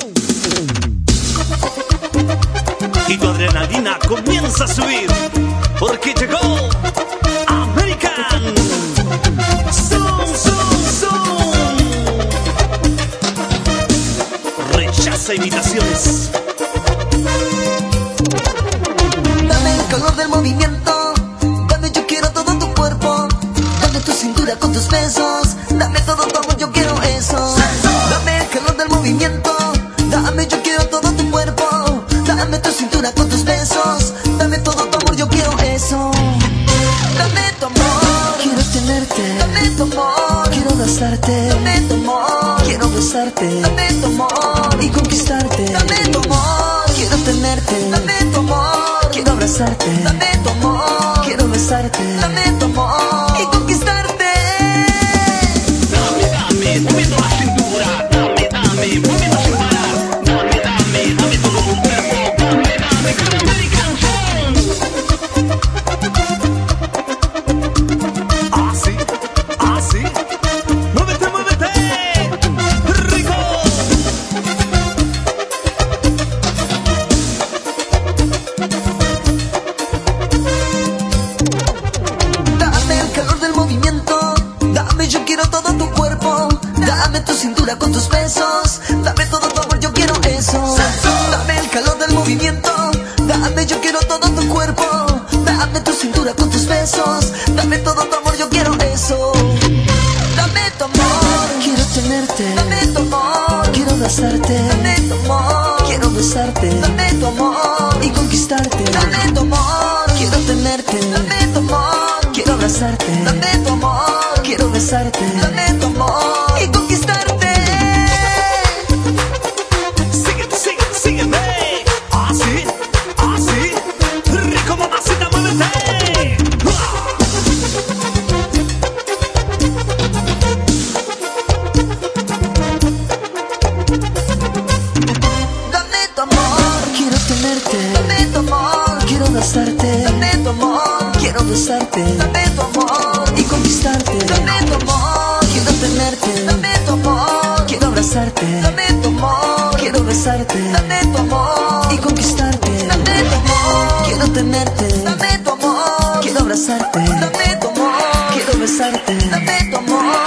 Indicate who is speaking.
Speaker 1: Y tu adrenalina comienza a subir, porque llegó American Zoom, Zoom, Zoom. Rechaza imitaciones.
Speaker 2: Dame el calor del movimiento, dame, yo quiero todo tu cuerpo. Dame tu cintura con tus besos, dame todo tu amor, yo quiero eso. Dame el calor del movimiento, dame, yo quiero todo tu cuerpo. Dame tu cintura con tus besos, dame todo tu amor, yo quiero eso. Dame tu amor, quiero tenerte. Dame tu amor, quiero abrazarte. Dame tu amor, quiero besarte. Dame tu amor y conquistarte. Dame tu amor, quiero tenerte. Dame tu amor, quiero abrazarte. Dame tu amor, quiero besarte. Dame tu amor y conquistarte.
Speaker 1: Dame, dame, moviendo la cintura. Dame, dame, moviendo sin parar. Dame, dame, dame todo tu cuerpo. Dame, dame, con American Zoom. Así, así. Muévete, muévete. Rico.
Speaker 2: Dame el calor del movimiento, dame, yo quiero todo tu cuerpo. Dame tu cintura con tus besos, dame todo tu amor, yo quiero eso. Dame el calor del movimiento, dame, yo quiero todo tu cuerpo. Dame tu cintura con tus besos, dame todo tu amor, yo quiero eso. Dame tu amor, quiero tenerte. Dame tu amor, quiero abrazarte. Dame tu amor, quiero besarte. Dame tu amor y conquistarte. Dame tu amor, quiero tenerte. Dame tu amor, quiero abrazarte. Dame tu amor, quiero besarte. Dame tu amor y conquistarte.
Speaker 1: Sígueme, sígueme, sígueme. Así, así. Rico, mamacita, muévete.
Speaker 2: Dame tu amor, quiero tenerte. Dame tu amor, quiero abrazarte. Dame tu amor, quiero besarte. Dame tu amor y conquistarte. Dame tu amor, quiero tenerte. Dame tu amor, quiero abrazarte. Dame tu amor, quiero besarte. Dame tu amor y conquistarte. Dame tu amor, quiero tenerte. Dame tu amor, quiero abrazarte. Dame tu amor, quiero besarte. Dame tu amor